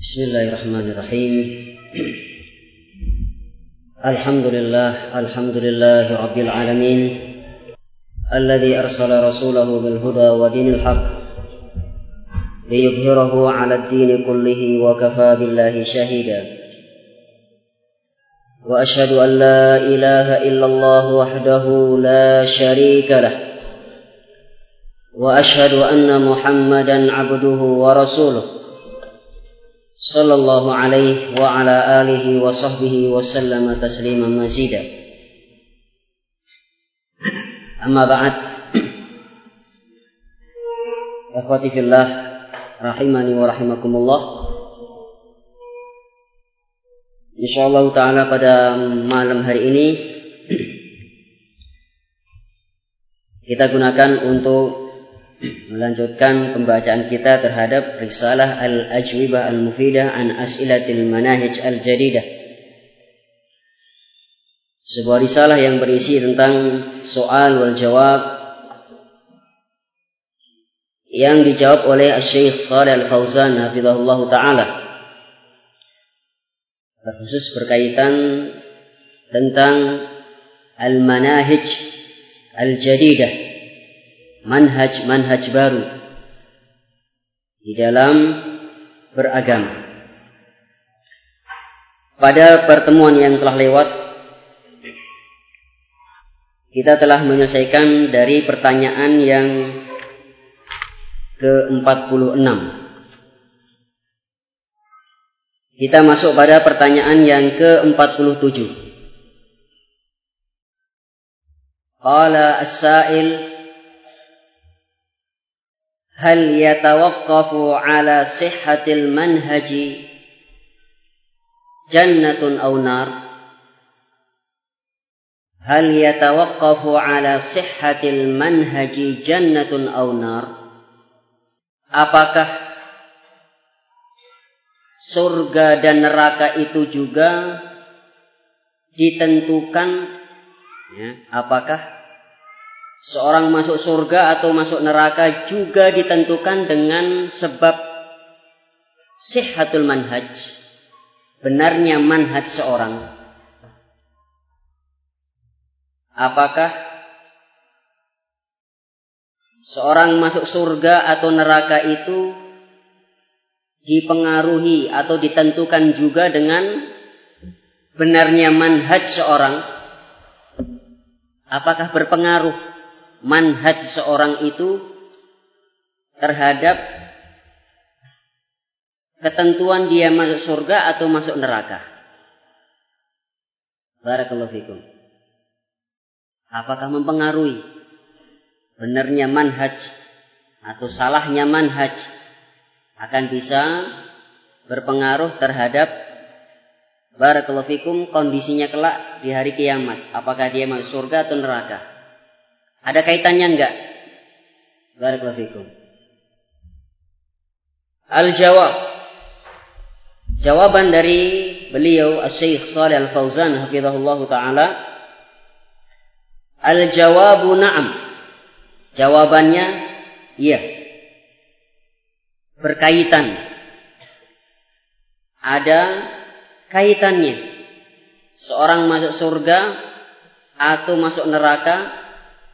Bismillahirrahmanirrahim. Alhamdulillah rabbil alamin. Alladzi arsala rasulahu bil huda wa dinil haqq liyudhhirahu 'ala ad-din kullihi wa kafaa billahi shahida. Wa asyhadu an la ilaha illallah wahdahu la syarika lah. Wa asyhadu anna Muhammadan 'abduhu wa rasuluh. Sallallahu alaihi wa ala alihi wa sahbihi wa sallama tasliman mazida. Amma ba'd. Akhwati fillah rahimani wa rahimakumullah. Insyaallah taala pada malam hari ini kita gunakan untuk melanjutkan pembacaan kita terhadap risalah Al-Ajwibah Al-Mufidah an As'ilatil Manahij Al-Jadidah. Sebuah risalah yang berisi tentang soal wal jawab yang dijawab oleh Syekh Shalih Al-Fauzan hafizahullah ta'ala, terkhusus berkaitan tentang Al-Manahij Al-Jadidah, manhaj baru di dalam beragama. Pada pertemuan yang telah lewat, kita telah menyelesaikan dari pertanyaan yang ke-46. Kita masuk pada pertanyaan yang ke-47. Qala as-sa'il, hal yatawaqqafu ala sihhatil manhaji jannatun aw nar? Hal yatawaqqafu ala sihhatil manhaji jannatun aw nar? Apakah surga dan neraka itu juga ditentukan, apakah seorang masuk surga atau masuk neraka juga ditentukan dengan sebab sihhatul manhaj, benarnya manhaj seorang? Apakah seorang masuk surga atau neraka itu dipengaruhi atau ditentukan juga dengan benarnya manhaj seorang? Apakah berpengaruh manhaj seorang itu terhadap ketentuan dia masuk surga atau masuk neraka? Barakallahu fikum. Apakah mempengaruhi benarnya manhaj atau salahnya manhaj akan bisa berpengaruh terhadap, barakallahu fikum, kondisinya kelak di hari kiamat? Apakah dia masuk surga atau neraka? Ada kaitannya enggak? Barakallahu fikum. Al-jawab. Jawaban dari beliau Syekh Shalih Al-Fauzan hafizahullah ta'ala. Al-jawabu na'am. Jawabannya iya. Berkaitan. Ada kaitannya. Seorang masuk surga atau masuk neraka,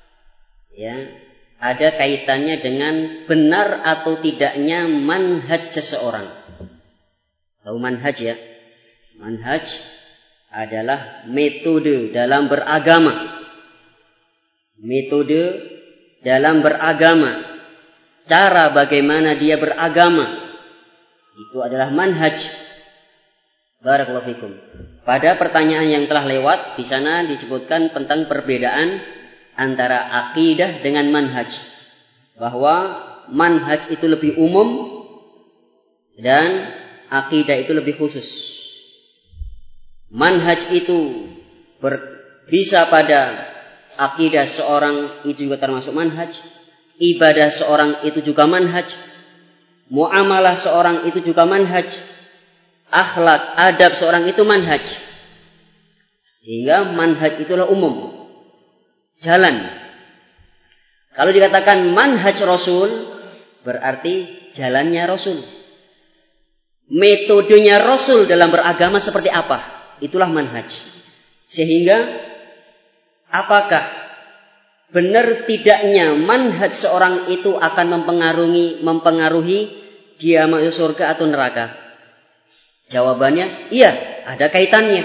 ada kaitannya dengan benar atau tidaknya manhaj seseorang. Tahu manhaj ya? Manhaj adalah metode dalam beragama. Metode dalam beragama. Cara bagaimana dia beragama. Itu adalah manhaj. Barakallahu fikum. Pada pertanyaan yang telah lewat, di sana disebutkan tentang perbedaan antara akidah dengan manhaj, bahwa manhaj itu lebih umum dan akidah itu lebih khusus. Manhaj itu bisa pada akidah seorang itu juga termasuk manhaj, ibadah seorang itu juga manhaj, muamalah seorang itu juga manhaj, akhlak, adab seorang itu manhaj. Sehingga manhaj itulah umum, jalan. Kalau dikatakan manhaj Rasul, berarti jalannya Rasul. metodenya Rasul dalam beragama seperti apa. Itulah manhaj. Sehingga apakah benar tidaknya manhaj seorang itu akan mempengaruhi dia masuk surga atau neraka? Jawabannya iya, ada kaitannya.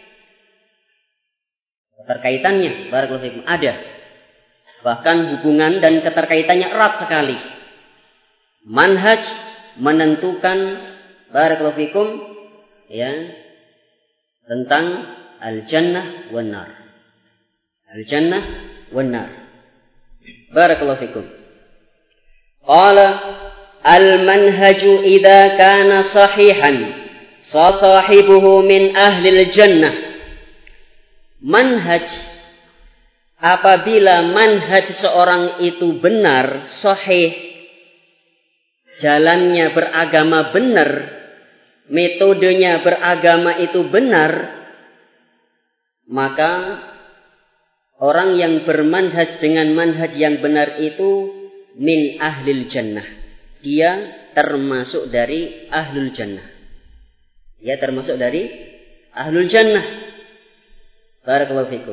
Keterkaitannya, barakallahu fikum, ada. Bahkan hubungan dan keterkaitannya erat sekali. Manhaj menentukan, barakallahu fikum, ya, tentang al-jannah wan nar. Al-jannah wan nar. Barakallahu fikum. Qala al-manhaju idza kana sahihan sahibuhu min ahlil jannah. Manhaj, apabila manhaj seorang itu benar, sahih, jalannya beragama benar, metodenya beragama itu benar, maka orang yang bermanhaj dengan manhaj yang benar itu min ahlil jannah. Dia termasuk dari ahlul jannah. Dia termasuk dari ahlul jannah. Barakallahu fikum.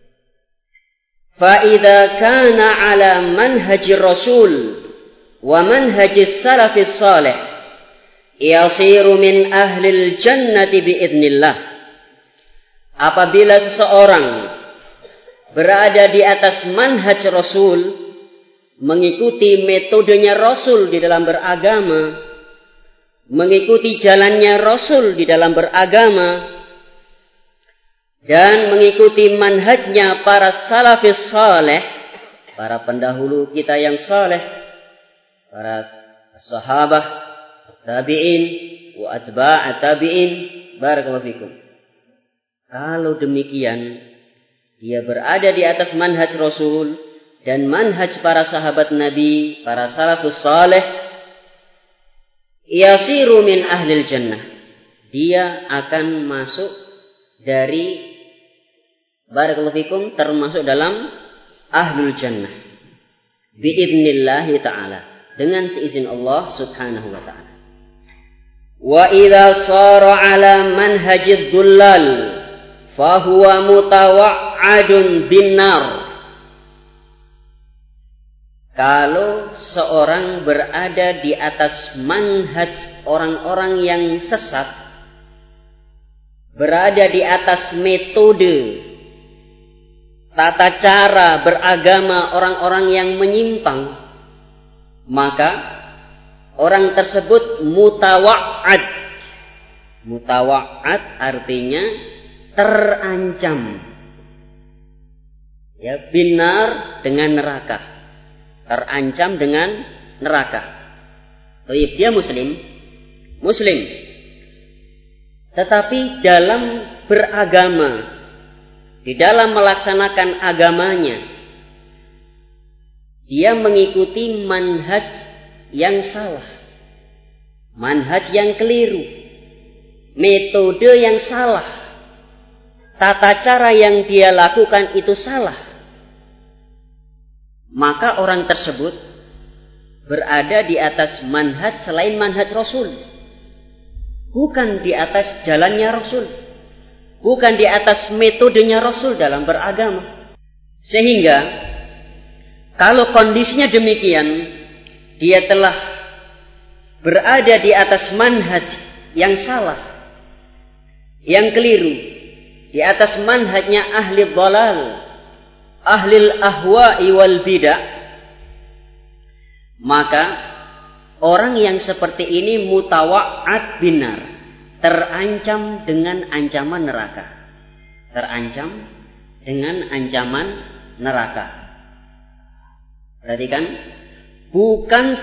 Fa idza kana ala manhaji Rasul wa manhaji salafis salih yasiru min ahlil jannati biidznillah. Apabila seseorang berada di atas manhaj Rasul, mengikuti metodenya Rasul di dalam beragama, mengikuti jalannya Rasul di dalam beragama, dan mengikuti manhajnya para salafis saleh, para pendahulu kita yang saleh, para sahabat, tabi'in, wa atba'at tabi'in, barakallahu fikum. Kalau demikian, dia berada di atas manhaj Rasul dan manhaj para sahabat Nabi, para salafus saleh, yasiru min ahlil jannah. Dia akan masuk dari, barakallahu fikum, termasuk dalam ahlul jannah biidnillahi ta'ala, dengan seizin Allah subhanahu wa ta'ala. Wa idza sara ala manhajid dullal fahuwa mutawa'adun binnar. Kalau seorang berada di atas manhaj orang-orang yang sesat, berada di atas metode, tata cara beragama orang-orang yang menyimpang, maka orang tersebut mutawa'ad. Mutawa'ad artinya terancam. Ya, binar dengan neraka. Terancam dengan neraka. Dia muslim. Tetapi dalam beragama, di dalam melaksanakan agamanya, dia mengikuti manhaj yang salah, manhaj yang keliru, metode yang salah, tata cara yang dia lakukan itu salah. Maka orang tersebut berada di atas manhaj selain manhaj Rasul, bukan di atas jalannya Rasul, bukan di atas metodenya Rasul dalam beragama. Sehingga kalau kondisinya demikian, dia telah berada di atas manhaj yang salah, yang keliru, di atas manhajnya ahli dhalal, ahlil ahwa'i wal bidah, maka orang yang seperti ini mutawa'ad binar, terancam dengan ancaman neraka. Terancam dengan ancaman neraka. Perhatikan, bukan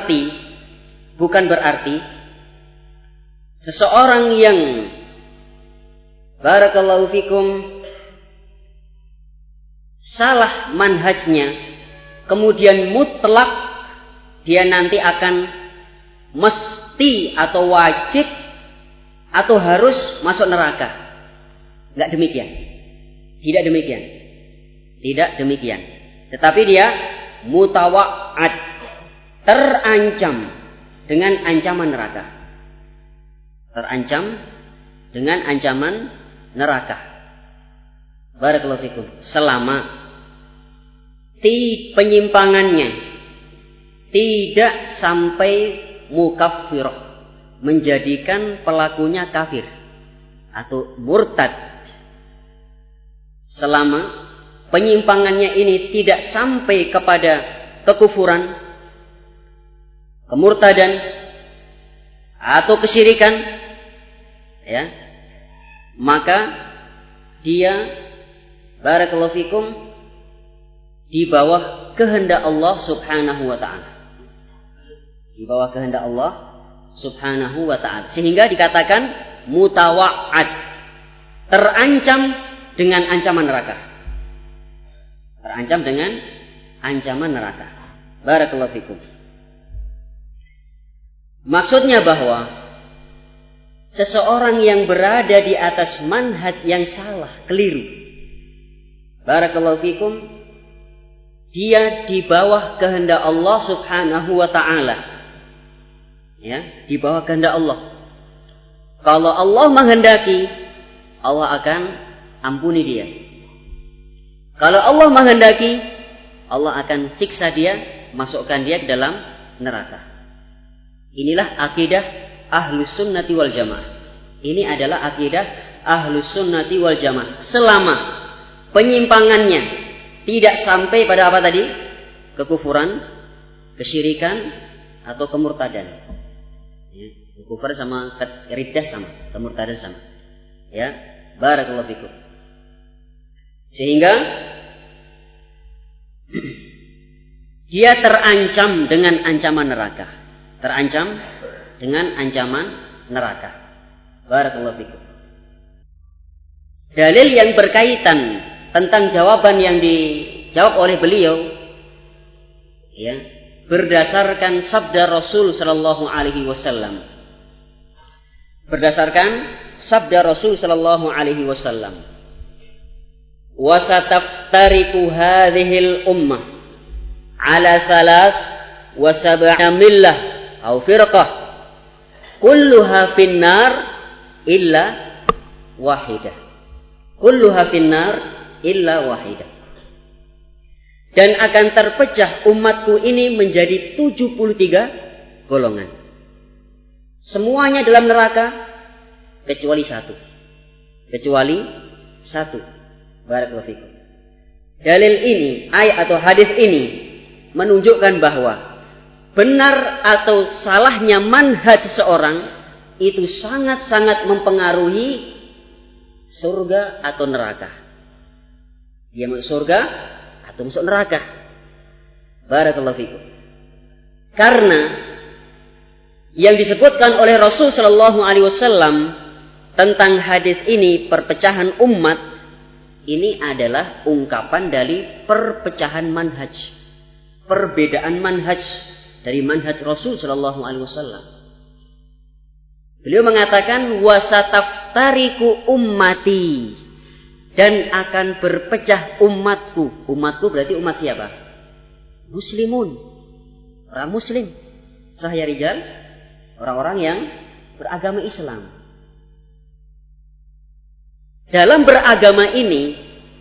berarti seseorang yang, barakallahu fikum, salah manhajnya, kemudian mutlak dia nanti akan mesti atau wajib atau harus masuk neraka. Enggak demikian. Tidak demikian. Tidak demikian. Tetapi dia mutawa'ad, terancam dengan ancaman neraka. Terancam dengan ancaman neraka. Barakallahu fikum. Selama penyimpangannya tidak sampai mukaffirah, menjadikan pelakunya kafir atau murtad. Selama penyimpangannya ini tidak sampai kepada kekufuran, kemurtadan atau kesyirikan, ya, maka dia barakallahu fikum di bawah kehendak Allah Subhanahu wa taala. Di bawah kehendak Allah Subhanahu wa taala. Sehingga dikatakan mutawa'ad, terancam dengan ancaman neraka. Terancam dengan ancaman neraka. Barakallahu fikum. Maksudnya bahwa seseorang yang berada di atas manhaj yang salah, keliru, barakallahu fikum, dia di bawah kehendak Allah Subhanahu wa taala. Ya, di bawah kehendak Allah. Kalau Allah menghendaki, Allah akan ampuni dia. Kalau Allah menghendaki, Allah akan siksa dia, masukkan dia ke dalam neraka. Inilah akidah Ahlus Sunnati wal Jamaah. Ini adalah akidah Ahlus Sunnati wal Jamaah. Selama penyimpangannya tidak sampai pada apa tadi? Kekufuran, kesyirikan, atau kemurtadan. Ya, kekufuran sama riddah sama, kemurtadan sama. Ya, barakallahu fikum. Sehingga dia terancam dengan ancaman neraka. Terancam dengan ancaman neraka. Barakallahu fikum. Dalil yang berkaitan tentang jawaban yang dijawab oleh beliau, ya, berdasarkan sabda Rasul sallallahu alaihi wasallam. Berdasarkan sabda Rasul sallallahu alaihi wasallam. Wa sataftariqu hadhil ummah ala thalath wa sab'a millah aw firqah kulluha finnar illa wahidah. Kulluha finnar illa wahidah. Dan akan terpecah umatku ini menjadi 73 golongan. Semuanya dalam neraka kecuali satu. Kecuali satu. Barakallahu fikum. Dalil ini, ayat atau hadis ini menunjukkan bahwa benar atau salahnya manhaj seseorang itu sangat-sangat mempengaruhi surga atau neraka. Dia masuk surga atau masuk neraka. Barakallahu fikum. Karena yang disebutkan oleh Rasul sallallahu alaihi wasallam tentang hadis ini, perpecahan umat, ini adalah ungkapan dari perpecahan manhaj. Perbedaan manhaj dari manhaj Rasul sallallahu alaihi wasallam. Beliau mengatakan wasataftariku ummati, dan akan berpecah umatku. Umatku berarti umat siapa? Muslimun, orang muslim. Sahya rijal, orang-orang yang beragama Islam. Dalam beragama ini,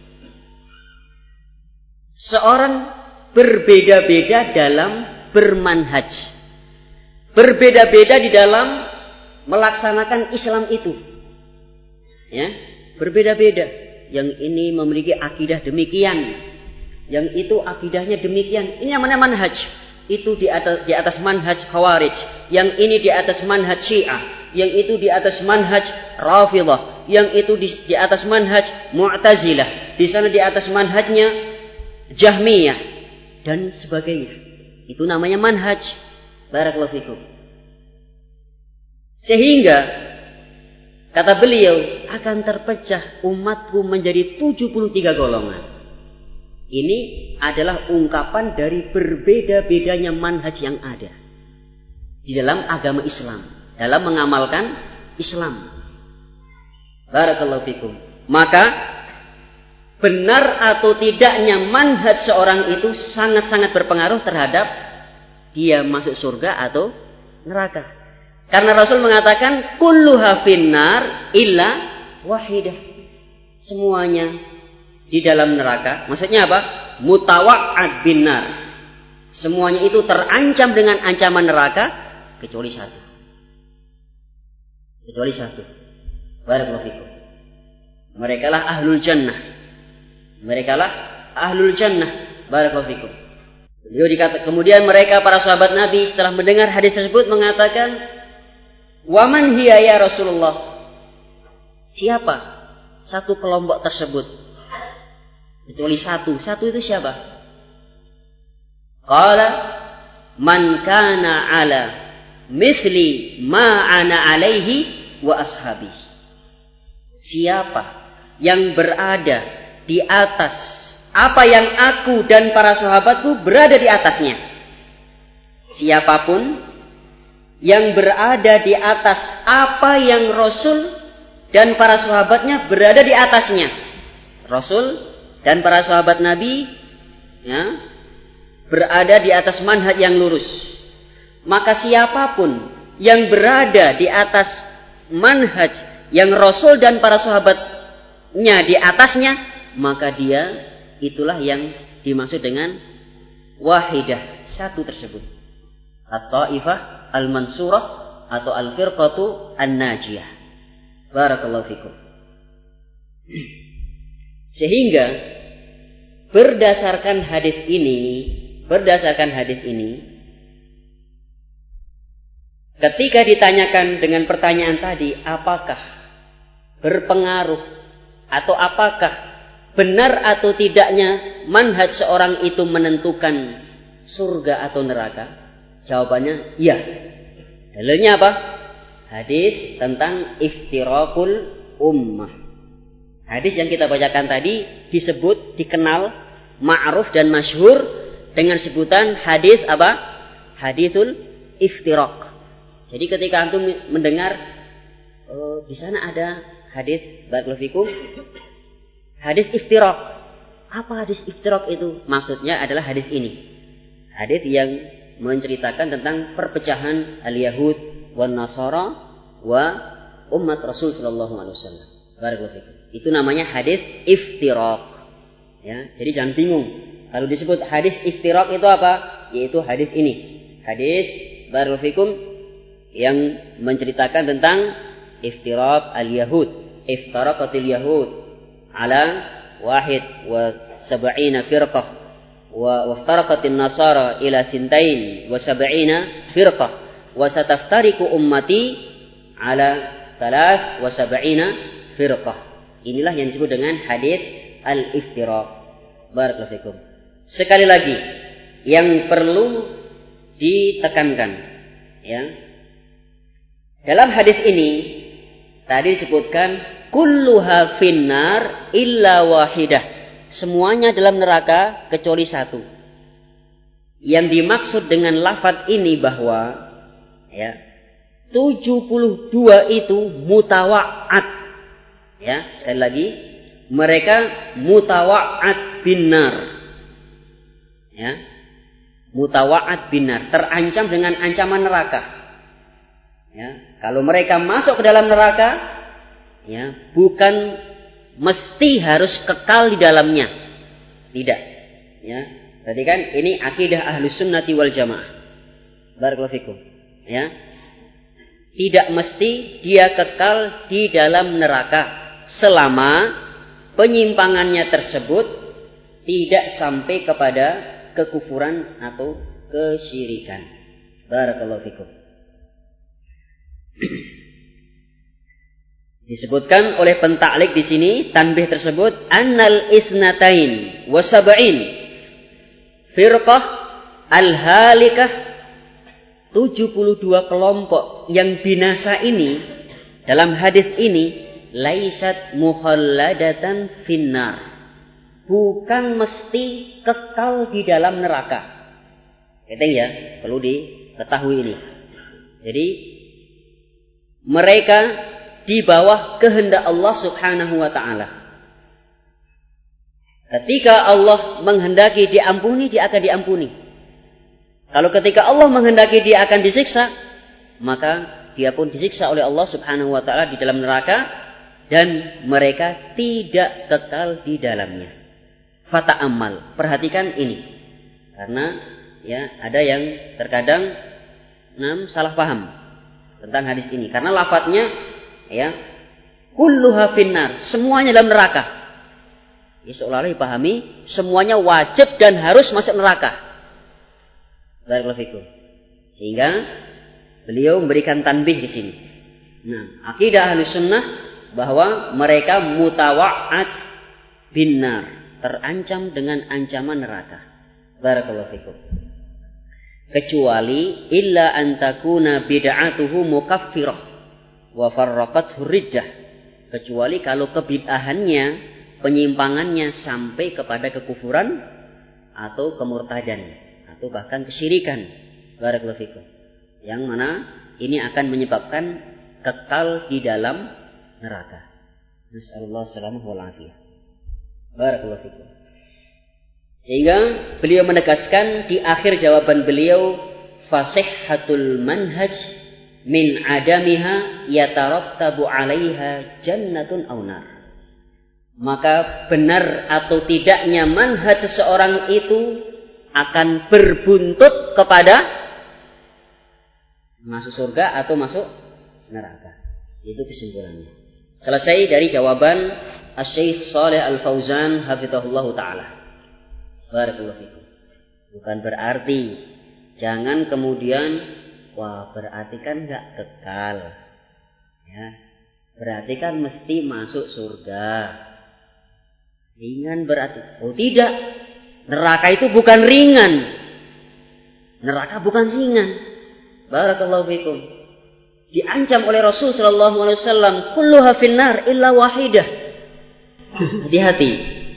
seorang berbeda-beda dalam bermanhaj, berbeda-beda di dalam melaksanakan Islam itu, ya, berbeda-beda. Yang ini memiliki akidah demikian, yang itu akidahnya demikian. Ini yang mana manhaj? Itu di atas manhaj Khawarij, yang ini di atas manhaj Syiah, yang itu di atas manhaj Rafidhah, yang itu di atas manhaj Mu'tazilah, di sana di atas manhajnya Jahmiyah dan sebagainya. Itu namanya manhaj. Barakallahu fikum. Sehingga kata beliau akan terpecah umatku menjadi 73 golongan. Ini adalah ungkapan dari berbeda-bedanya manhaj yang ada di dalam agama Islam, dalam mengamalkan Islam. Barakallahu fikum. Maka benar atau tidaknya manhaj seorang itu sangat-sangat berpengaruh terhadap dia masuk surga atau neraka. Karena Rasul mengatakan kulluha finnar illa wahidah. Semuanya di dalam neraka. Maksudnya apa? Mutawa'ad binnar. Semuanya itu terancam dengan ancaman neraka kecuali satu. Kecuali satu. Barakallahu fikum. Merekalah ahlul jannah. Merekalah ahlul jannah. Barakallahu fikum. Kemudian mereka para sahabat Nabi setelah mendengar hadis tersebut mengatakan, "Waman hiya ya Rasulullah?" Siapa satu kelompok tersebut? Kecuali satu. Satu itu siapa? Qala man kana ala mithli ma ana alaihi wa ashabi. Siapa yang berada di atas apa yang aku dan para sahabatku berada di atasnya. Siapapun yang berada di atas apa yang Rasul dan para sahabatnya berada di atasnya. Rasul dan para sahabat Nabi ya, berada di atas manhaj yang lurus. Maka siapapun yang berada di atas manhaj yang Rasul dan para sahabatnya di atasnya, maka dia itulah yang dimaksud dengan wahidah, satu tersebut. At-Taifah al-Mansurah atau al-Firqatu an-Najiyah. Barakallahu fikum. Sehingga berdasarkan hadis ini, ketika ditanyakan dengan pertanyaan tadi, apakah berpengaruh atau apakah benar atau tidaknya manhaj seorang itu menentukan surga atau neraka? Jawabannya iya. Dalilnya apa? Hadis tentang iftiraqul ummah. Hadis yang kita bacakan tadi disebut, dikenal, ma'ruf dan masyhur dengan sebutan hadis apa? Hadisul iftiraq. Jadi ketika antum mendengar di sana ada hadis barakallahu fikum, hadis iftiraq. Apa hadis iftiraq itu? Maksudnya adalah hadis ini. Hadis yang menceritakan tentang perpecahan al-Yahud wan Nasara wa umat Rasul sallallahu alaihi wasallam. Barakallahu fikum. Itu namanya hadis iftiraq. Ya, jadi jangan bingung. Kalau disebut hadis iftiraq itu apa? Yaitu hadis ini. Hadis barakallahu fikum yang menceritakan tentang iftiraq al-Yahud. Iftaraqatil Yahud ala wahid wa sab'ina firqah wa iftaraqatin Nasara ila sintain wa sab'ina firqah wa sataftariqu ummati ala thalath wa sab'ina firqah. Inilah yang disebut dengan hadis al-iftiraq. Barakallahu fikum. Sekali lagi yang perlu ditekankan ya. Dalam hadis ini tadi disebutkan kulluha finnar illa wahidah. Semuanya dalam neraka kecuali satu. Yang dimaksud dengan lafaz ini bahwa ya 72 itu mutawa'at. Ya, sekali lagi mereka mutawa'at binnar. Ya. Mutawa'at binnar, terancam dengan ancaman neraka. Ya, kalau mereka masuk ke dalam neraka, ya, bukan mesti harus kekal di dalamnya. Tidak. Ya. Berarti kan ini akidah Ahlus Sunnati wal Jamaah. Barakallahu fikum. Ya. Tidak mesti dia kekal di dalam neraka selama penyimpangannya tersebut tidak sampai kepada kekufuran atau kesyirikan. Barakallahu fikum. Disebutkan oleh pentaklik di sini tanbih tersebut annal isnatain wa sab'in firqah al-halikah, 72 kelompok yang binasa ini dalam hadis ini laisat mukhalladatan finnar, bukan mesti kekal di dalam neraka. Keteng ya, perlu diketahui ini. Jadi mereka di bawah kehendak Allah Subhanahu wa taala. Ketika Allah menghendaki diampuni, dia akan diampuni. Kalau ketika Allah menghendaki dia akan disiksa, maka dia pun disiksa oleh Allah Subhanahu wa taala di dalam neraka dan mereka tidak kekal di dalamnya. Fata'ammal, perhatikan ini. Karena ya ada yang terkadang salah paham tentang hadis ini. Karena lafadznya ya kulluha finnar, semuanya dalam neraka. Ya, seolah-olah dipahami semuanya wajib dan harus masuk neraka. Barakallahu fikum. Sehingga beliau memberikan tanbih di sini. Nah, akidah Ahlussunnah bahwa mereka mutawa'ad binnar, terancam dengan ancaman neraka. Barakallahu fikum. Kecuali illa an takuna bid'atuhu mukaffirah wa farraqathu riddah. Kecuali kalau kebid'ahannya, penyimpangannya sampai kepada kekufuran atau kemurtadan atau bahkan kesyirikan. Barakallahu fikum. Yang mana ini akan menyebabkan kekal di dalam neraka. Nasallallahu salamah wal afiyah. Barakallahu fikum. Sehingga beliau menegaskan di akhir jawaban beliau, fasihhatul manhaj min adamiha yatarattabu 'alaiha jannatun aw nar. Maka benar atau tidaknya manhaj seseorang itu akan berbuntut kepada masuk surga atau masuk neraka. Itu kesimpulannya. Selesai dari jawaban Asy-Syaikh Shalih Al-Fauzan hafizahullah taala. Barakallahu fikum. Bukan berarti jangan kemudian berarti kan enggak kekal. Ya. Berarti kan mesti masuk surga. Ringan berarti. Oh tidak. Neraka itu bukan ringan. Neraka bukan ringan. Barakallahu fikum. Diancam oleh Rasul sallallahu alaihi wasallam, kulluha finnar illa wahidah. Hati-hati.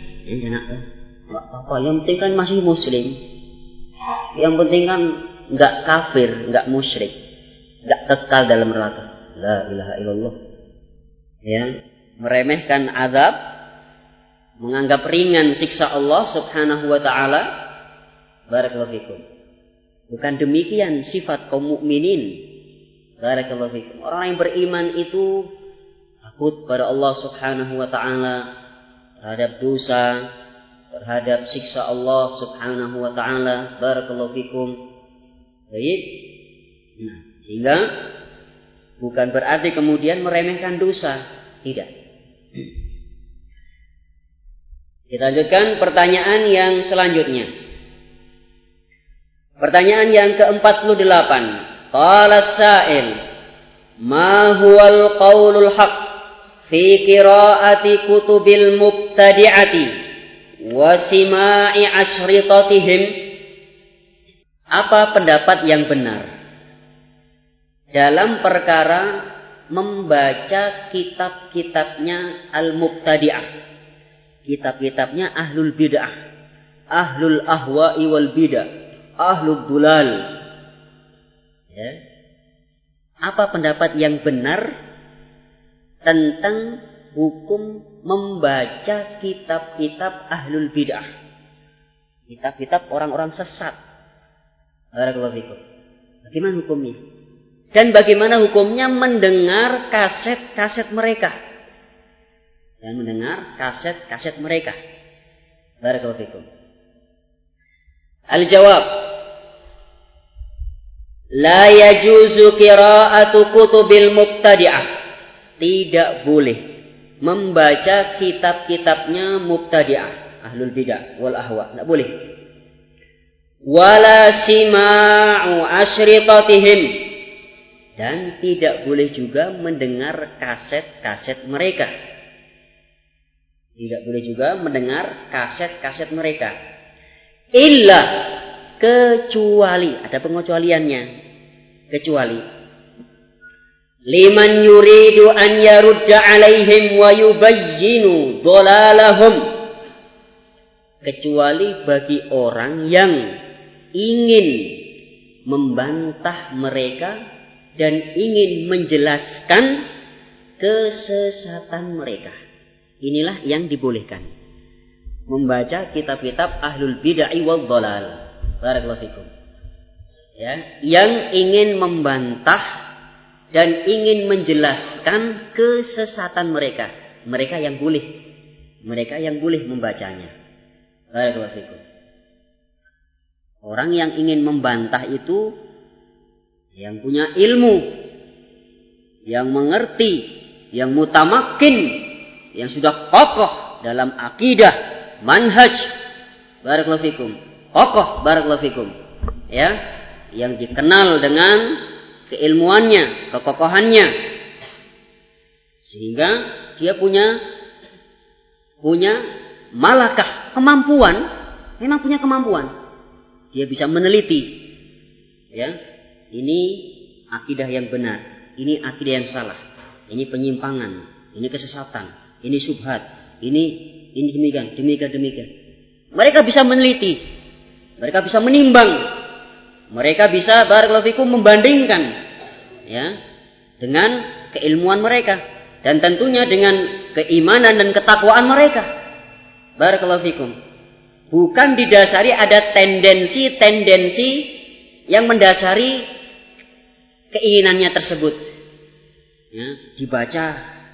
Apa yang penting kan masih muslim. Yang penting kan enggak kafir, enggak musyrik, enggak kekal dalam neraka. La ilaha illallah. Ya, meremehkan azab, menganggap ringan siksa Allah Subhanahu wa taala. Barakallahu fikum. Bukan demikian sifat kaum mukminin. Barakallahu fikum. Orang yang beriman itu takut pada Allah Subhanahu wa taala terhadap dosa, terhadap siksa Allah Subhanahu wa taala. Barakallahu fikum. Baik. Nah, sehingga bukan berarti kemudian meremehkan dosa, tidak. Kita lanjutkan pertanyaan yang selanjutnya. Pertanyaan yang ke-48. Qala as-sa'il, ma huwal qaulul haqq fi qiraati kutubil mubtadi'ati wa sima'i asyritatihim? Apa pendapat yang benar dalam perkara membaca kitab-kitabnya al-mubtadi'ah, kitab-kitabnya ahlul bid'ah, ahlul ahwa'i wal bid'ah, ahlul dulal. Ya. Apa pendapat yang benar tentang hukum membaca kitab-kitab ahlul bid'ah, kitab-kitab orang-orang sesat? Barakallahu fikum. Bagaimana hukumnya? Dan bagaimana hukumnya mendengar kaset-kaset mereka? Dan mendengar kaset-kaset mereka. Barakallahu fikum. Al-jawab, la yajuzu qira'atu kutubil mubtadi'ah. Tidak boleh membaca kitab-kitabnya mubtadi'ah, ahlul bid'ah wal ahwa. Tidak boleh. Wala sima'u asyritatihim. Dan tidak boleh juga mendengar kaset-kaset mereka. Tidak boleh juga mendengar kaset-kaset mereka. Illa, kecuali, ada pengecualiannya. Kecuali liman yuridu an yarudda alaihim wa yubayyinu dhalalahum. Kecuali bagi orang yang ingin membantah mereka dan ingin menjelaskan kesesatan mereka. Inilah yang dibolehkan. Membaca kitab-kitab ahlul bid'ah wal dhalal. Barakallahu fikum. Ya, yang ingin membantah dan ingin menjelaskan kesesatan mereka. Mereka yang boleh membacanya. Barakallahu fikum. Orang yang ingin membantah itu yang punya ilmu, yang mengerti, yang mutamakin, yang sudah kokoh dalam akidah, manhaj. Barakallahu fikum. Kokoh, barakallahu fikum. Ya, yang dikenal dengan keilmuannya, kekokohannya. Sehingga dia punya malakah, kemampuan, memang punya kemampuan. Dia bisa meneliti. Ya, ini akidah yang benar, ini akidah yang salah, ini penyimpangan, ini kesesatan, ini syubhat, ini demikian. Mereka bisa meneliti, mereka bisa menimbang, mereka bisa barakallahu fikum membandingkan, ya, dengan keilmuan mereka dan tentunya dengan keimanan dan ketakwaan mereka. Barakallahu fikum. Bukan didasari ada tendensi yang mendasari keinginannya tersebut. Ya, dibaca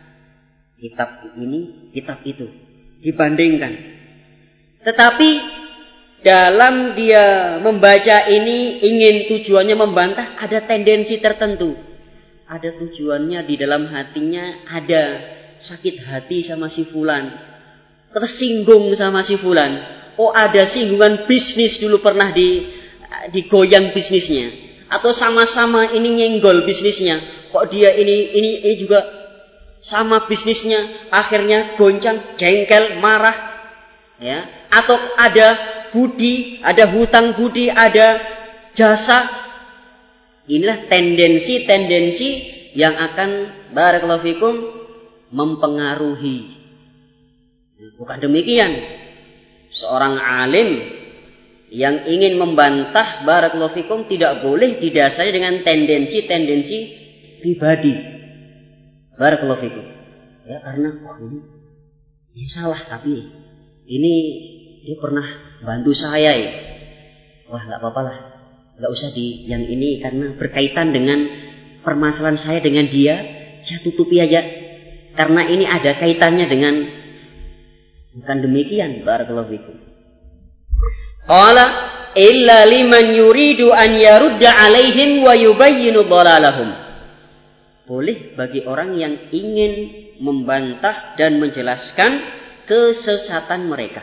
kitab ini, kitab itu, dibandingkan. Tetapi dalam dia membaca ini ingin tujuannya membantah, ada tendensi tertentu. Ada tujuannya di dalam hatinya, ada sakit hati sama si fulan, tersinggung sama si fulan. Oh, ada singgungan bisnis dulu pernah digoyang bisnisnya, atau sama-sama ini nyenggol bisnisnya. Kok dia ini juga sama bisnisnya, akhirnya goncang, jengkel, marah, ya? Atau ada budi, ada hutang budi, ada jasa. Inilah tendensi yang akan barakallahu fikum mempengaruhi. Bukan demikian. Seorang alim yang ingin membantah barakallahu fikum tidak boleh didasari dengan tendensi pribadi. Barakallahu fikum. Ya, karena ini salah, tapi ini dia pernah bantu saya ya. Wah, enggak apa-apa lah. Enggak usah yang ini karena berkaitan dengan permasalahan saya dengan dia, saya tutupi aja. Karena ini ada kaitannya dengan. Bukan demikian, barakallahu fikum. Qala illa liman yuridu an yarudda alaihim wa yubayyinu dhalalahum. Boleh bagi orang yang ingin membantah dan menjelaskan kesesatan mereka.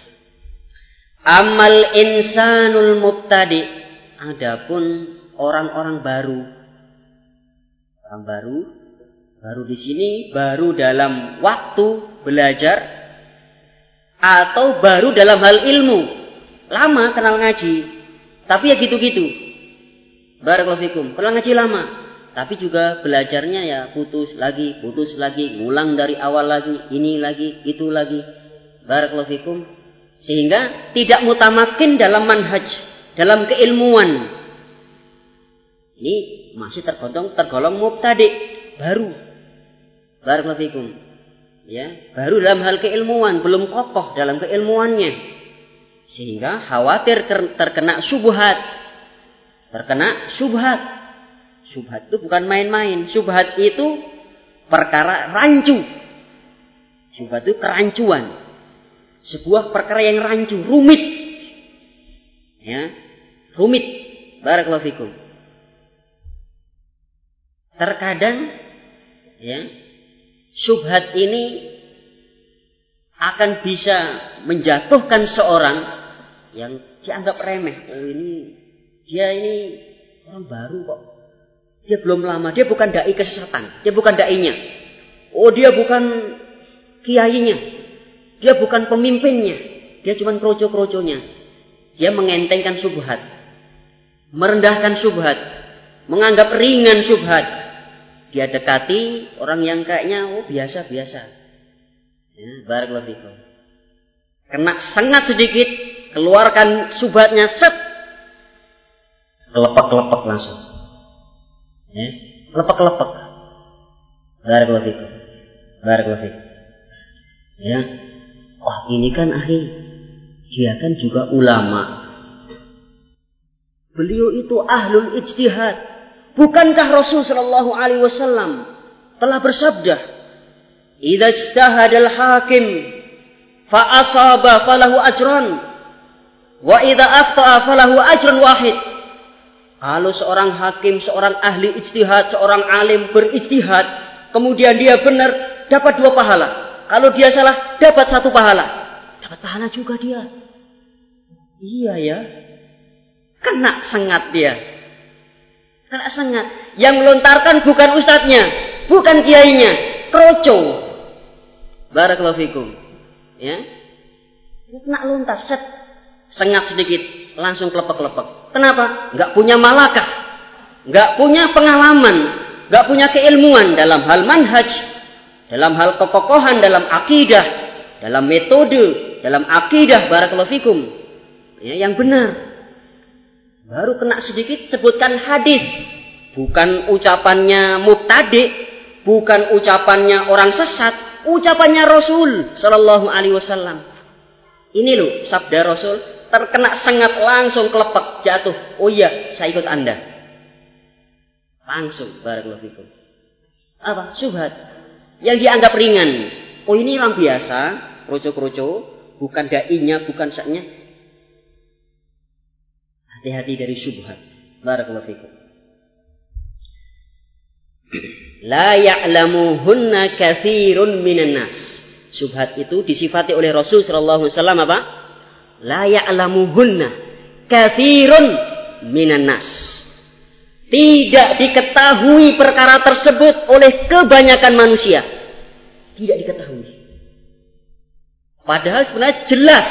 Amal insanul mubtadi, adapun orang-orang baru. Orang baru di sini baru dalam waktu belajar atau baru dalam hal ilmu. Lama kenal ngaji, tapi ya gitu-gitu. Barakallahu fikum. Kenal ngaji lama, tapi juga belajarnya ya putus lagi, ngulang dari awal lagi, ini lagi, itu lagi. Barakallahu fikum. Sehingga tidak mutamakin dalam manhaj, dalam keilmuan. Ini masih tergolong mubtadi, baru. Barakallahu fikum. Ya, baru dalam hal keilmuan, belum kokoh dalam keilmuannya, sehingga khawatir terkena syubhat. Syubhat itu bukan main-main. Syubhat itu perkara rancu. Syubhat itu kerancuan, sebuah perkara yang rancu, rumit. Ya, rumit. Barakallahu fikum. Terkadang, ya, syubhat ini akan bisa menjatuhkan seorang yang dianggap remeh. Oh, dia ini orang baru kok. Dia belum lama, dia bukan dai kesesatan, dia bukan dainya. Oh, dia bukan kiainya, dia bukan pemimpinnya, dia cuma kroco-kroconya. Dia mengentengkan syubhat, merendahkan syubhat, menganggap ringan syubhat. Dia dekati orang yang kayaknya biasa-biasa. Ya, barakallahu fikum. Kena sengat sedikit, keluarkan syubhatnya, set. Kelepek langsung. Ya, kelepek. Barakallahu fikum. Ya. Wah, ini kan dia kan juga ulama. Beliau itu ahlul ijtihad. Bukankah Rasul sallallahu alaihi wasallam telah bersabda, "Idza ijtahadal hakim fa asaba falahu ajran wa idza akhta'a falahu ajrun wahid." Kalau seorang hakim, seorang ahli ijtihad, seorang alim berijtihad, kemudian dia benar, dapat 2 pahala. Kalau dia salah, dapat 1 pahala. Dapat pahala juga dia. Iya ya. Kena sengat dia. Kena sengat. Yang melontarkan bukan ustadznya, bukan kiainya, kroco. Barakallahu fikum. Ya. Kena lontar, set. Sengat sedikit, langsung kelepek-kelepek. Kenapa? Enggak punya malakah, enggak punya pengalaman, enggak punya keilmuan dalam hal manhaj, dalam hal kekokohan dalam akidah, dalam metode, dalam akidah. Barakallahu fikum. Ya, yang benar. Baru kena sedikit, sebutkan hadis. Bukan ucapannya mubtadi, bukan ucapannya orang sesat, ucapannya Rasul sallallahu alaihi wasallam. Ini loh sabda Rasul, terkena sengat langsung kelepek, jatuh. Oh iya, saya ikut Anda. Langsung, barakallahu fikum. Apa? Syubhat yang dianggap ringan. Oh ini orang biasa, kroco-kroco, bukan dai-nya, bukan saknya. Hati-hati dari syubhat. Barakallahu fikum. La ya'lamuhunna katsirun minan nas. Syubhat itu disifati oleh Rasul sallallahu alaihi wasallam apa? La ya'lamuhunna katsirun minan nas. Tidak diketahui perkara tersebut oleh kebanyakan manusia. Tidak diketahui. Padahal sebenarnya jelas.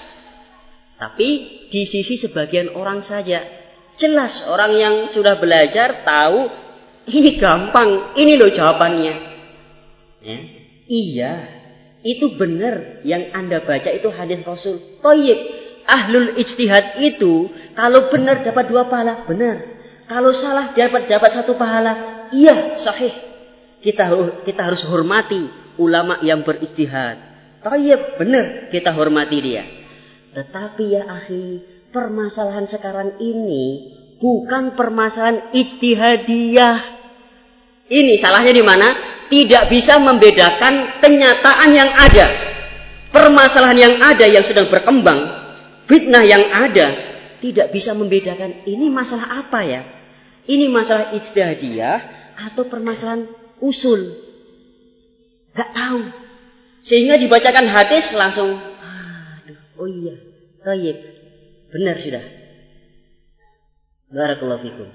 Tapi di sisi sebagian orang saja. Jelas orang yang sudah belajar tahu ini gampang, ini loh jawabannya. Ya. Iya, itu benar yang Anda baca itu hadis Rasul. Thayyib, ahlul ijtihad itu kalau benar dapat 2 pahala, benar. Kalau salah dapat 1 pahala. Iya, sahih. Kita harus hormati ulama yang berijtihad. Thayyib, benar, kita hormati dia. Tetapi ya akhi, permasalahan sekarang ini bukan permasalahan ijtihadiyah. Ini salahnya di mana? Tidak bisa membedakan kenyataan yang ada. Permasalahan yang ada yang sedang berkembang, fitnah yang ada, tidak bisa membedakan ini masalah apa ya? Ini masalah ijtihadiyah atau permasalahan usul. Gak tahu. Sehingga dibacakan hadis langsung, oh iya, baik, benar sudah. Barakallahu fikum.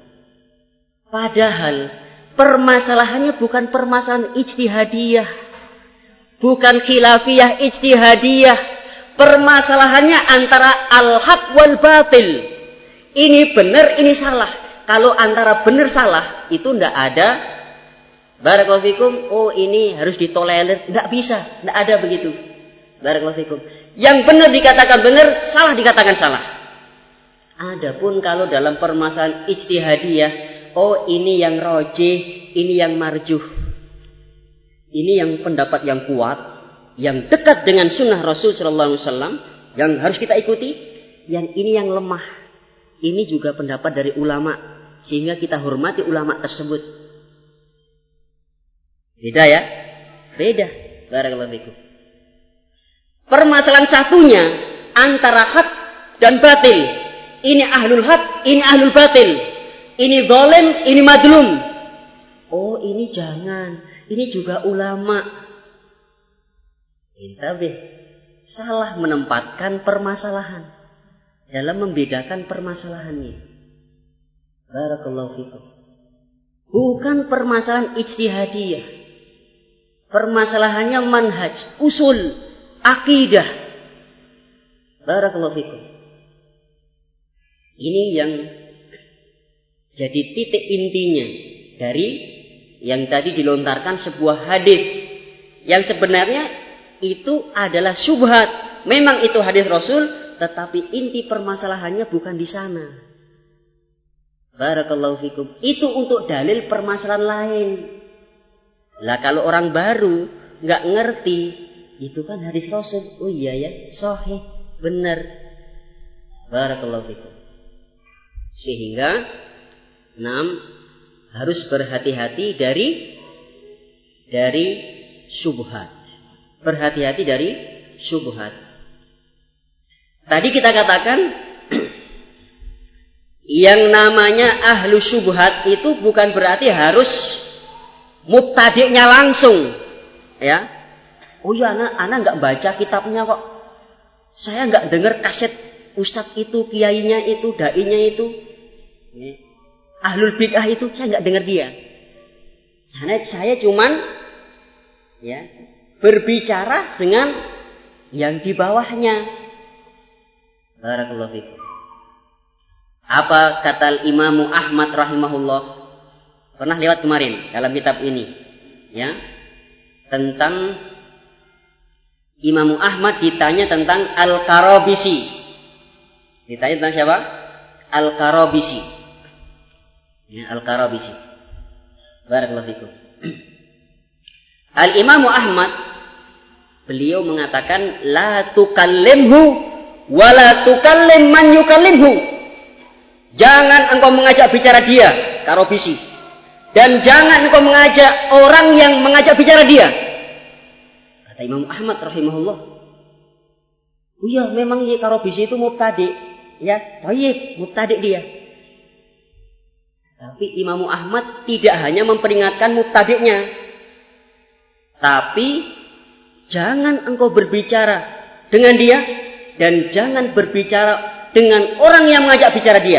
Padahal permasalahannya bukan permasalahan ijtihadiyah, bukan khilafiyah ijtihadiyah. Permasalahannya antara al-haq wal batil. Ini benar, ini salah. Kalau antara benar salah itu ndak ada. Barakallahu fikum. Oh ini harus ditolerir, ndak bisa, ndak ada begitu. Barakallahu fikum. Yang benar dikatakan benar, salah dikatakan salah. Adapun kalau dalam permasalahan ijtihadiyah, oh ini yang rajih, ini yang marjuh. Ini yang pendapat yang kuat, yang dekat dengan sunnah Rasul sallallahu alaihi wasallam, yang harus kita ikuti. Yang ini yang lemah. Ini juga pendapat dari ulama, sehingga kita hormati ulama tersebut. Beda ya? Beda. Barakallahu fikum. Permasalahan satunya antara hak dan batil. Ini ahlul hak, ini ahlul batil. Ini zalim, ini madlum. Oh ini jangan. Ini juga ulama. Intabih. Salah menempatkan permasalahan. Dalam membedakan permasalahannya. Barakallahu fikum. Bukan permasalahan ijtihadiyah. Permasalahannya manhaj, usul, akidah. Barakallahu fikum. Ini yang jadi titik intinya dari yang tadi dilontarkan sebuah hadis yang sebenarnya itu adalah syubhat. Memang itu hadis Rasul, tetapi inti permasalahannya bukan di sana. Barakallahu fikum. Itu untuk dalil permasalahan lain. Lah kalau orang baru nggak ngerti, itu kan hadis Rasul. Oh iya ya, sahih, benar. Barakallahu fikum. Sehingga harus berhati-hati dari syubhat. Berhati-hati dari syubhat. Tadi kita katakan yang namanya ahlu syubhat itu bukan berarti harus mubtadi'nya langsung, ya. Oh ya, anak nggak baca kitabnya kok. Saya nggak dengar kaset ustadz itu, kiainya itu, dai-nya itu, ahlul bid'ah itu, saya nggak dengar dia. Saya cuman ya berbicara dengan yang di bawahnya. Barakallahu fikum. Apa kata Imam Ahmad rahimahullah? Pernah lewat kemarin dalam kitab ini, ya, tentang Imam Ahmad ditanya tentang Al-Karabisi. Ditanya tentang siapa? Al-Karabisi. Ya, Al-Karabisi. Barakallahu fikum. Al-Imam Ahmad beliau mengatakan la tukallimhu wa la tukallim man yukallimhu. Jangan engkau mengajak bicara dia, Karabisi. Dan jangan engkau mengajak orang yang mengajak bicara dia. Kata Imam Ahmad rahimahullah. Oh iya, memang ya Karabisi itu mubtadi. Ya, baik, mubtadi dia. Tapi Imam Ahmad tidak hanya memperingatkan mubtadi'nya. Tapi jangan engkau berbicara dengan dia dan jangan berbicara dengan orang yang mengajak bicara dia.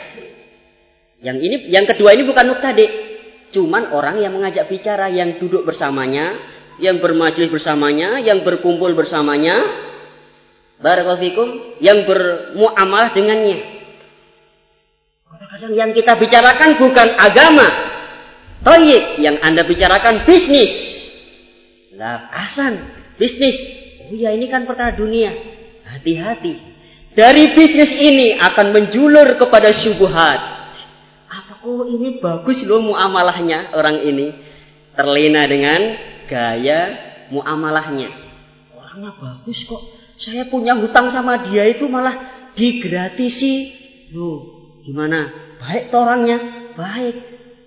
Yang kedua ini bukan mubtadi', cuman orang yang mengajak bicara, yang duduk bersamanya, yang bermajelis bersamanya, yang berkumpul bersamanya, barakallahu fikum, yang bermuamalah dengannya. Kadang-kadang yang kita bicarakan bukan agama, thayyib, yang Anda bicarakan bisnis. Lah, Hasan, bisnis. Oh ya, ini kan perkara dunia. Hati-hati. Dari bisnis ini akan menjulur kepada syubhat. Oh ini bagus loh muamalahnya orang ini. Terlena dengan gaya muamalahnya. Orangnya bagus kok. Saya punya hutang sama dia itu malah digratisi. Loh, gimana? Baik toh orangnya? Baik.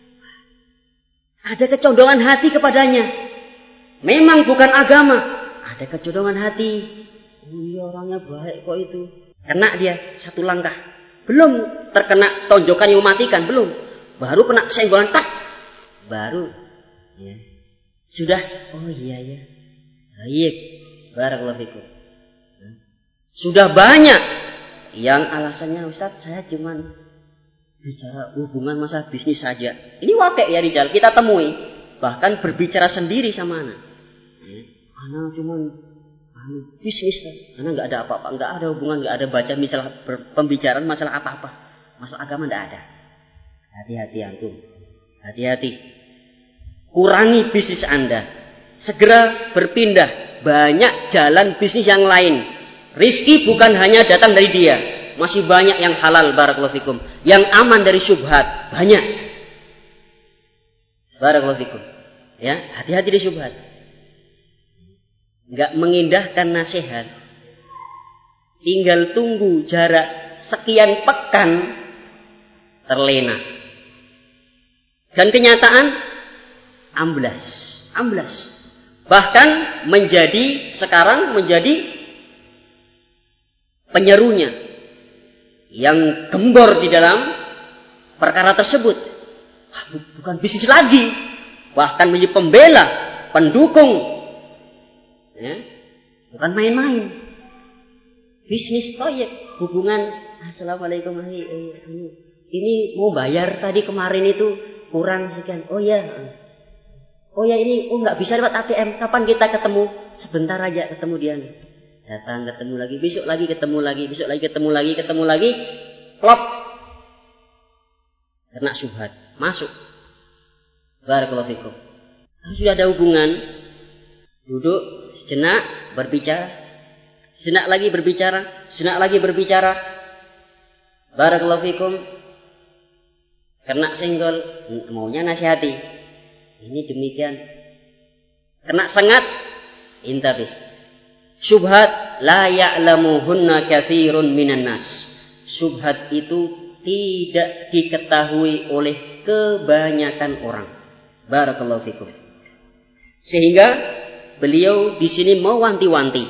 Ada kecondongan hati kepadanya. Memang bukan agama. Ada kecondongan hati. Oh iya, orangnya baik kok itu. Kena dia satu langkah. Belum terkena tonjokan yang mematikan, belum. Baru kena senggolan tak. Baru ya. Sudah. Oh iya ya. Baik. Barakallahu fikum. Sudah banyak yang alasannya Ustaz saya cuman bicara hubungan masalah bisnis saja. Ini wakil ya Rijal, kita temui. Bahkan berbicara sendiri sama anak. Anak cuman bisnis. Anak enggak ada apa-apa, enggak ada hubungan, enggak ada baca misalnya pembicaraan masalah apa-apa. Masalah agama enggak ada. Hati-hati antum. Hati-hati. Kurangi bisnis Anda. Segera berpindah. Banyak jalan bisnis yang lain. Rizki bukan hanya datang dari dia. Masih banyak yang halal, barakallahu fikum. Yang aman dari syubhat. Banyak. Barakallahu fikum. Ya, hati-hati dari syubhat. Enggak mengindahkan nasihat. Tinggal tunggu jarak sekian pekan terlena. Dan kenyataan amblas. Bahkan sekarang menjadi penyerunya yang gembor di dalam perkara tersebut. Bukan bisnis lagi, bahkan menjadi pembela, pendukung. Ya, bukan main-main. Bisnis toyek, hubungan. Assalamualaikum. Ini mau bayar tadi kemarin itu kurang sekian. Oh ya ini nggak bisa lewat ATM. Kapan kita ketemu? Sebentar aja ketemu dia. Datang ketemu lagi, besok lagi ketemu lagi, besok lagi ketemu lagi. Klop. Kena syubhat, masuk. Barakallahu fikum. Sudah ada hubungan. Duduk sejenak berbicara. Sejenak lagi berbicara. Barakallahu fikum. Kena senggol, maunya nasihati. Ini demikian. Kena sengat, intabih. Syubhat la ya'lamuhunna katsirun minan nas. Syubhat itu tidak diketahui oleh kebanyakan orang. Barakallahu fikum. Sehingga beliau di sini mewanti-wanti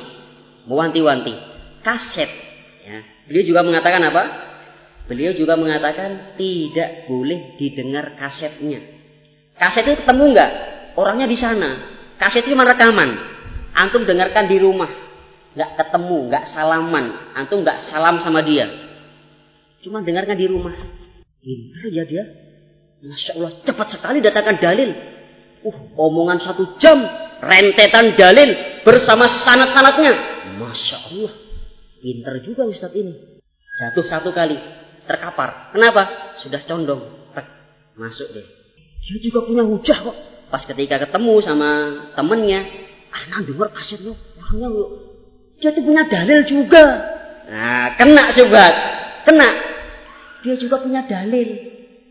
kaset. Ya. Beliau juga mengatakan apa? Beliau juga mengatakan tidak boleh didengar kasetnya. Kaset itu ketemu enggak? Orangnya di sana. Kaset itu cuma rekaman. Antum dengarkan di rumah. Enggak ketemu, enggak salaman. Antum enggak salam sama dia. Cuma dengarkan di rumah. Pintar ya dia. Masya Allah, cepat sekali datangkan dalil. Omongan 1 jam, rentetan dalil bersama sanad-sanadnya. Masya Allah, pintar juga Ustadz ini. Jatuh 1 kali, terkapar. Kenapa? Sudah condong. Masuk deh. Dia juga punya hujah kok. Pas ketika ketemu sama temennya, anak dengar kaset lo, orangnya lo. Dia tuh punya dalil juga. Nah, kena sobat, kena. Dia juga punya dalil.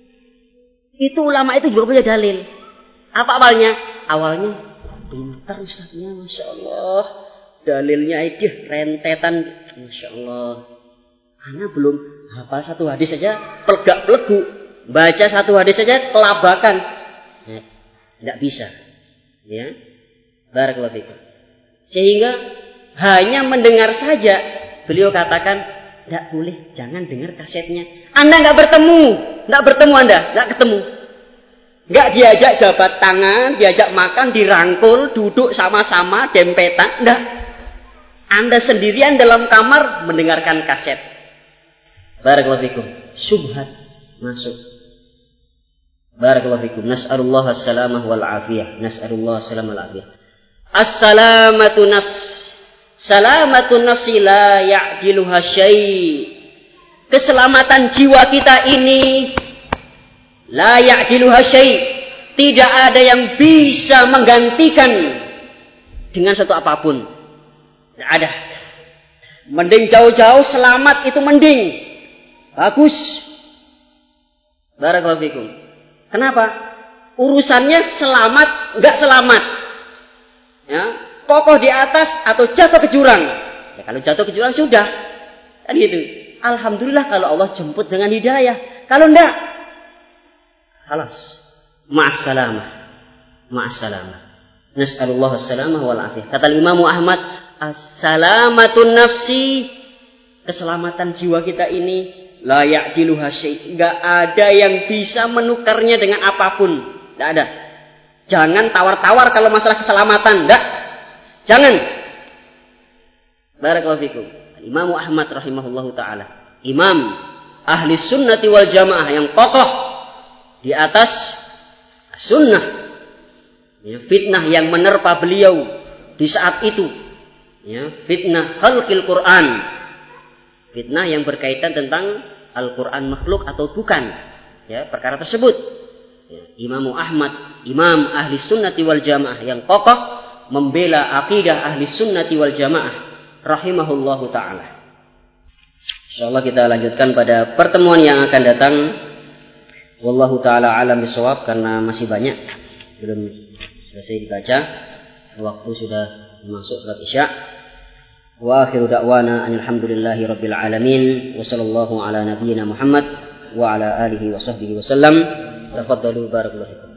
Itu ulama itu juga punya dalil. Apa awalnya? Awalnya pintar ustadznya, masya Allah. Dalilnya itu rentetan, masya Allah. Anak belum hafal 1 hadis saja, pelegak-pelegu. Baca 1 hadis saja, kelabakan. Tidak bisa. Ya, barakallahu fikum. Sehingga hanya mendengar saja, beliau katakan tidak boleh, jangan dengar kasetnya. Anda nggak bertemu Anda, nggak ketemu. Nggak diajak jabat tangan, diajak makan, dirangkul, duduk sama-sama, dempetan, enggak. Anda sendirian dalam kamar mendengarkan kaset. Barakallahu fikum. Syubhat masuk. Barakallahu fikum. Nas'alullah as-salamah wal afiyah. Nas'alullah as-salamah wal afiyah. As-salamatu nafs. Salamatun nafsi la ya'diluha syai'. Keselamatan jiwa kita ini la ya'diluha syai'. Tidak ada yang bisa menggantikan dengan satu apapun. Tidak ada. Mending jauh-jauh selamat itu mending. Bagus. Barakallahu fikum. Kenapa? Urusannya selamat enggak selamat. Ya, kokoh di atas atau jatuh ke jurang. Ya, kalau jatuh ke jurang sudah. Kan gitu. Alhamdulillah kalau Allah jemput dengan hidayah. Kalau enggak, halas. Ma'assalamah. Ma'assalamah. Nas'alullah as-salamah wal afiyah. Kata Imam Ahmad, as-salamatun nafsi. Keselamatan jiwa kita ini la ya'diluha syai'. Enggak ada yang bisa menukarnya dengan apapun. Enggak ada. Jangan tawar-tawar kalau masalah keselamatan. Enggak. Jangan. Barakallahu fikum. Imam Ahmad rahimahullahu ta'ala. Imam ahli sunnati wal jamaah yang kokoh di atas sunnah. Ya, fitnah yang menerpa beliau di saat itu. Ya, fitnah khalqil Quran. Fitnah yang berkaitan tentang Al-Quran makhluk atau bukan. Ya, perkara tersebut. Ya, Imam Ahmad, imam ahli sunnati wal jamaah yang kokoh membela akidah ahli sunnati wal jamaah. Rahimahullahu ta'ala. InsyaAllah kita lanjutkan pada pertemuan yang akan datang. Wallahu ta'ala alam bisawab. Karena masih banyak belum selesai dibaca. Waktu sudah masuk salat isya. Wa akhiru da'wana alhamdulillahi rabbil alamin. Wa sallallahu ala nabiyyina Muhammad wa ala alihi wa sahbihi wa sallam. Tafaddalu barakallahu fikum.